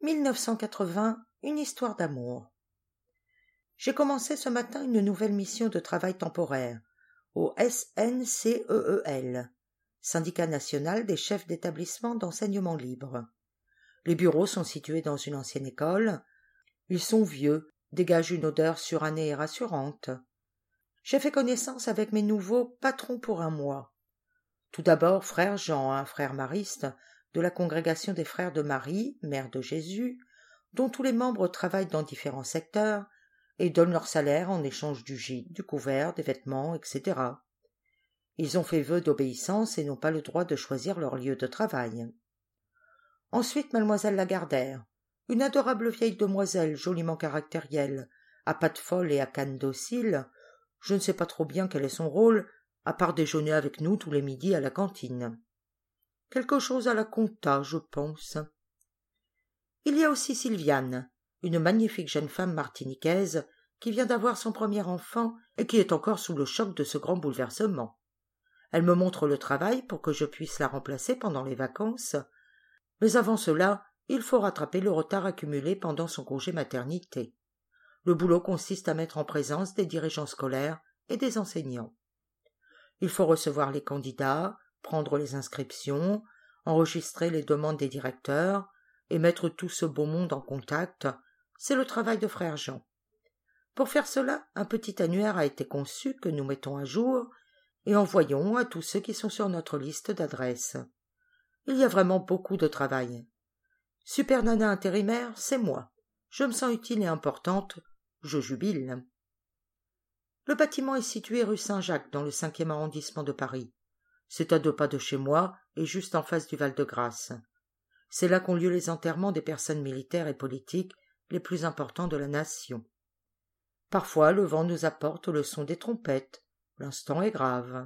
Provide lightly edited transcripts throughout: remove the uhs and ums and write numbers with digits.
1980, une histoire d'amour. J'ai commencé ce matin une nouvelle mission de travail temporaire au SNCEEL, Syndicat national des chefs d'établissement d'enseignement libre. Les bureaux sont situés dans une ancienne école. Ils sont vieux, dégagent une odeur surannée et rassurante. J'ai fait connaissance avec mes nouveaux patrons pour un mois. Tout d'abord, frère Jean, un frère mariste de la congrégation des frères de Marie, mère de Jésus, dont tous les membres travaillent dans différents secteurs et donnent leur salaire en échange du gîte, du couvert, des vêtements, etc. Ils ont fait vœu d'obéissance et n'ont pas le droit de choisir leur lieu de travail. Ensuite, mademoiselle Lagardère, une adorable vieille demoiselle joliment caractérielle, à pattes folles et à canne docile. Je ne sais pas trop bien quel est son rôle, à part déjeuner avec nous tous les midis à la cantine. Quelque chose à la compta, je pense. Il y a aussi Sylviane, une magnifique jeune femme martiniquaise qui vient d'avoir son premier enfant et qui est encore sous le choc de ce grand bouleversement. Elle me montre le travail pour que je puisse la remplacer pendant les vacances, mais avant cela, il faut rattraper le retard accumulé pendant son congé maternité. Le boulot consiste à mettre en présence des dirigeants scolaires et des enseignants. Il faut recevoir les candidats, prendre les inscriptions, enregistrer les demandes des directeurs et mettre tout ce beau monde en contact. C'est le travail de frère Jean. Pour faire cela, un petit annuaire a été conçu que nous mettons à jour et envoyons à tous ceux qui sont sur notre liste d'adresses. Il y a vraiment beaucoup de travail. Super nana intérimaire, c'est moi. Je me sens utile et importante, je jubile. Le bâtiment est situé rue Saint-Jacques, dans le 5e arrondissement de Paris. C'est à 2 pas de chez moi et juste en face du Val-de-Grâce. C'est là qu'ont lieu les enterrements des personnes militaires et politiques les plus importants de la nation. Parfois, le vent nous apporte le son des trompettes. L'instant est grave.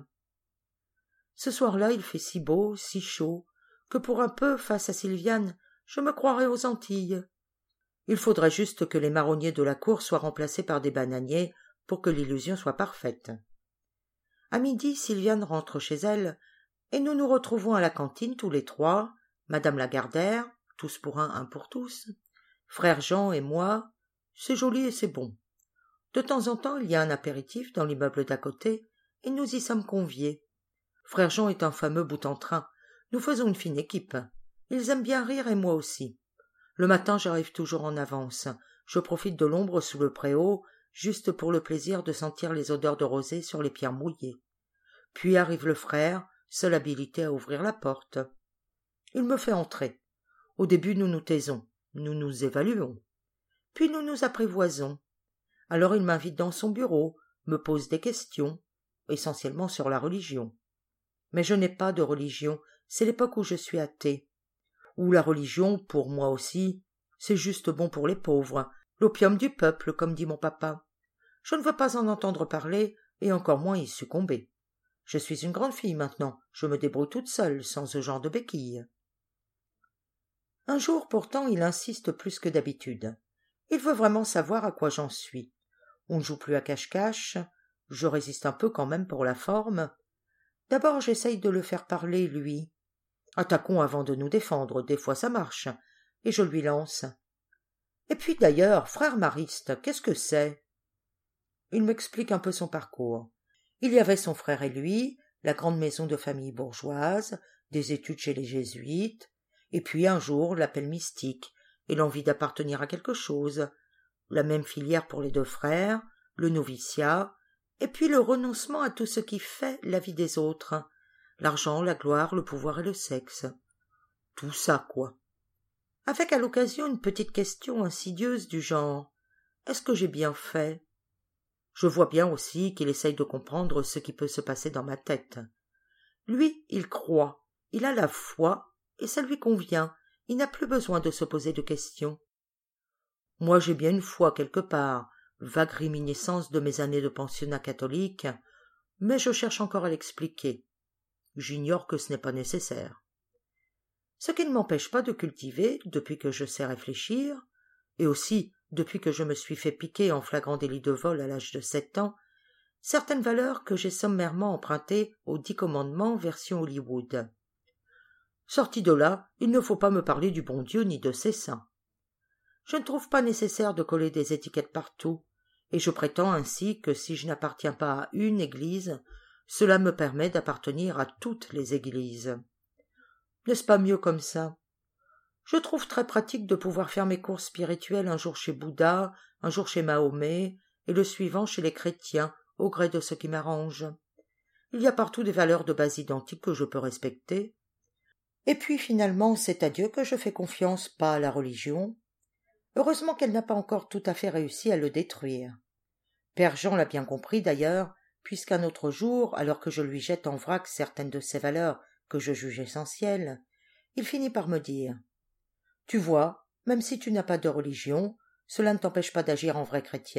Ce soir-là, il fait si beau, si chaud, que pour un peu, face à Sylviane, je me croirais aux Antilles. Il faudrait juste que les marronniers de la cour soient remplacés par des bananiers pour que l'illusion soit parfaite. À midi, Sylviane rentre chez elle, et nous nous retrouvons à la cantine tous les trois, madame Lagardère, tous pour un pour tous, frère Jean et moi. C'est joli et c'est bon. De temps en temps, il y a un apéritif dans l'immeuble d'à côté, et nous y sommes conviés. Frère Jean est un fameux bout-en-train. Nous faisons une fine équipe. Ils aiment bien rire et moi aussi. Le matin, j'arrive toujours en avance. Je profite de l'ombre sous le préau, juste pour le plaisir de sentir les odeurs de rosée sur les pierres mouillées. Puis arrive le frère, seul habilité à ouvrir la porte. Il me fait entrer. Au début, nous nous taisons, nous nous évaluons. Puis nous nous apprivoisons. Alors il m'invite dans son bureau, me pose des questions, essentiellement sur la religion. Mais je n'ai pas de religion, c'est l'époque où je suis athée. Ou la religion, pour moi aussi, c'est juste bon pour les pauvres, l'opium du peuple, comme dit mon papa. Je ne veux pas en entendre parler, et encore moins y succomber. Je suis une grande fille maintenant, je me débrouille toute seule, sans ce genre de béquilles. Un jour, pourtant, il insiste plus que d'habitude. Il veut vraiment savoir à quoi j'en suis. On ne joue plus à cache-cache, je résiste un peu quand même pour la forme. D'abord, j'essaye de le faire parler, lui. Attaquons avant de nous défendre, des fois ça marche, et je lui lance. Et puis d'ailleurs, frère mariste, qu'est-ce que c'est? Il m'explique un peu son parcours. Il y avait son frère et lui, la grande maison de famille bourgeoise, des études chez les jésuites, et puis un jour l'appel mystique et l'envie d'appartenir à quelque chose, la même filière pour les 2 frères, le noviciat, et puis le renoncement à tout ce qui fait la vie des autres, l'argent, la gloire, le pouvoir et le sexe. Tout ça, quoi. Avec à l'occasion une petite question insidieuse du genre « Est-ce que j'ai bien fait ?» Je vois bien aussi qu'il essaye de comprendre ce qui peut se passer dans ma tête. Lui, il croit, il a la foi, et ça lui convient, il n'a plus besoin de se poser de questions. Moi, j'ai bien une foi quelque part, vague réminiscence de mes années de pensionnat catholique, mais je cherche encore à l'expliquer. J'ignore que ce n'est pas nécessaire. Ce qui ne m'empêche pas de cultiver, depuis que je sais réfléchir, et aussi depuis que je me suis fait piquer en flagrant délit de vol à l'âge de 7 ans, certaines valeurs que j'ai sommairement empruntées aux 10 commandements version Hollywood. Sorti de là, il ne faut pas me parler du bon Dieu ni de ses saints. Je ne trouve pas nécessaire de coller des étiquettes partout, et je prétends ainsi que si je n'appartiens pas à une église, cela me permet d'appartenir à toutes les églises. N'est-ce pas mieux comme ça? Je trouve très pratique de pouvoir faire mes courses spirituelles un jour chez Bouddha, un jour chez Mahomet, et le suivant chez les chrétiens, au gré de ce qui m'arrange. Il y a partout des valeurs de base identiques que je peux respecter. Et puis finalement, c'est à Dieu que je fais confiance, pas à la religion. Heureusement qu'elle n'a pas encore tout à fait réussi à le détruire. Père Jean l'a bien compris d'ailleurs, puisqu'un autre jour, alors que je lui jette en vrac certaines de ces valeurs que je juge essentielles, il finit par me dire « Tu vois, même si tu n'as pas de religion, cela ne t'empêche pas d'agir en vraie chrétienne. »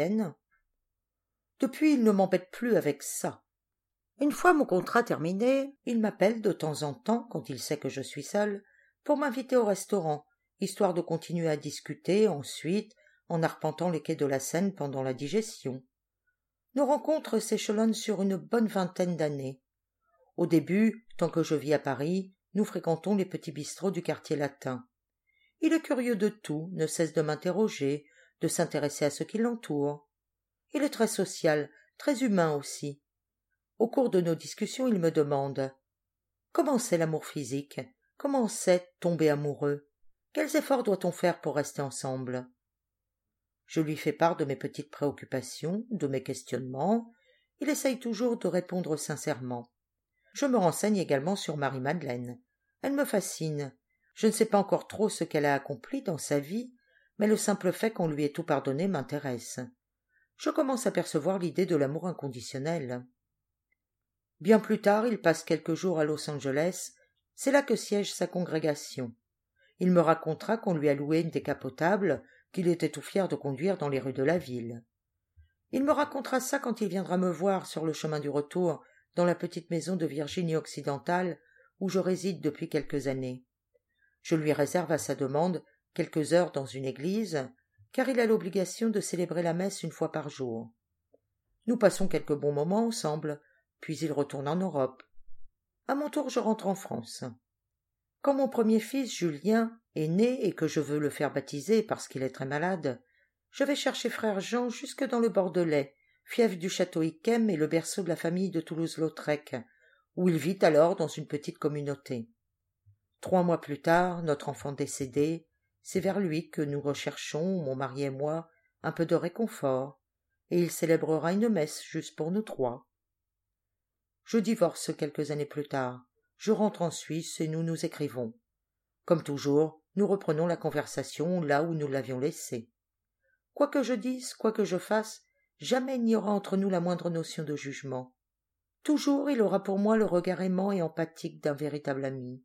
Depuis, il ne m'embête plus avec ça. Une fois mon contrat terminé, il m'appelle de temps en temps, quand il sait que je suis seule, pour m'inviter au restaurant, histoire de continuer à discuter ensuite, en arpentant les quais de la Seine pendant la digestion. Nos rencontres s'échelonnent sur une bonne vingtaine d'années. Au début, tant que je vis à Paris, nous fréquentons les petits bistrots du quartier latin. Il est curieux de tout, ne cesse de m'interroger, de s'intéresser à ce qui l'entoure. Il est très social, très humain aussi. Au cours de nos discussions, il me demande « Comment c'est l'amour physique? Comment c'est tomber amoureux? Quels efforts doit-on faire pour rester ensemble ?» Je lui fais part de mes petites préoccupations, de mes questionnements. Il essaye toujours de répondre sincèrement. Je me renseigne également sur Marie-Madeleine. Elle me fascine. Je ne sais pas encore trop ce qu'elle a accompli dans sa vie, mais le simple fait qu'on lui ait tout pardonné m'intéresse. Je commence à percevoir l'idée de l'amour inconditionnel. Bien plus tard, il passe quelques jours à Los Angeles. C'est là que siège sa congrégation. Il me racontera qu'on lui a loué une décapotable qu'il était tout fier de conduire dans les rues de la ville. Il me racontera ça quand il viendra me voir sur le chemin du retour dans la petite maison de Virginie occidentale où je réside depuis quelques années. Je lui réserve à sa demande quelques heures dans une église, car il a l'obligation de célébrer la messe une fois par jour. Nous passons quelques bons moments ensemble, puis il retourne en Europe. À mon tour, je rentre en France. Quand mon premier fils, Julien, est né et que je veux le faire baptiser parce qu'il est très malade, je vais chercher frère Jean jusque dans le Bordelais, fief du château Yquem et le berceau de la famille de Toulouse-Lautrec, où il vit alors dans une petite communauté. 3 mois plus tard, notre enfant décédé, c'est vers lui que nous recherchons, mon mari et moi, un peu de réconfort, et il célébrera une messe juste pour nous 3. Je divorce quelques années plus tard. Je rentre en Suisse et nous nous écrivons. Comme toujours, nous reprenons la conversation là où nous l'avions laissée. Quoi que je dise, quoi que je fasse, jamais il n'y aura entre nous la moindre notion de jugement. Toujours il aura pour moi le regard aimant et empathique d'un véritable ami.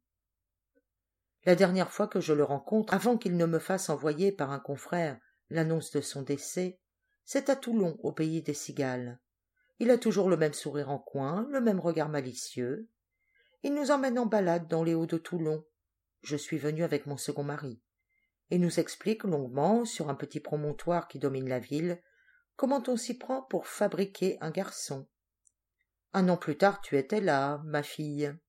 La dernière fois que je le rencontre, avant qu'il ne me fasse envoyer par un confrère l'annonce de son décès, c'est à Toulon, au pays des cigales. Il a toujours le même sourire en coin, le même regard malicieux. Il nous emmène en balade dans les Hauts de Toulon. Je suis venu avec mon second mari. Et nous explique longuement, sur un petit promontoire qui domine la ville, comment on s'y prend pour fabriquer un garçon. 1 an plus tard, tu étais là, ma fille.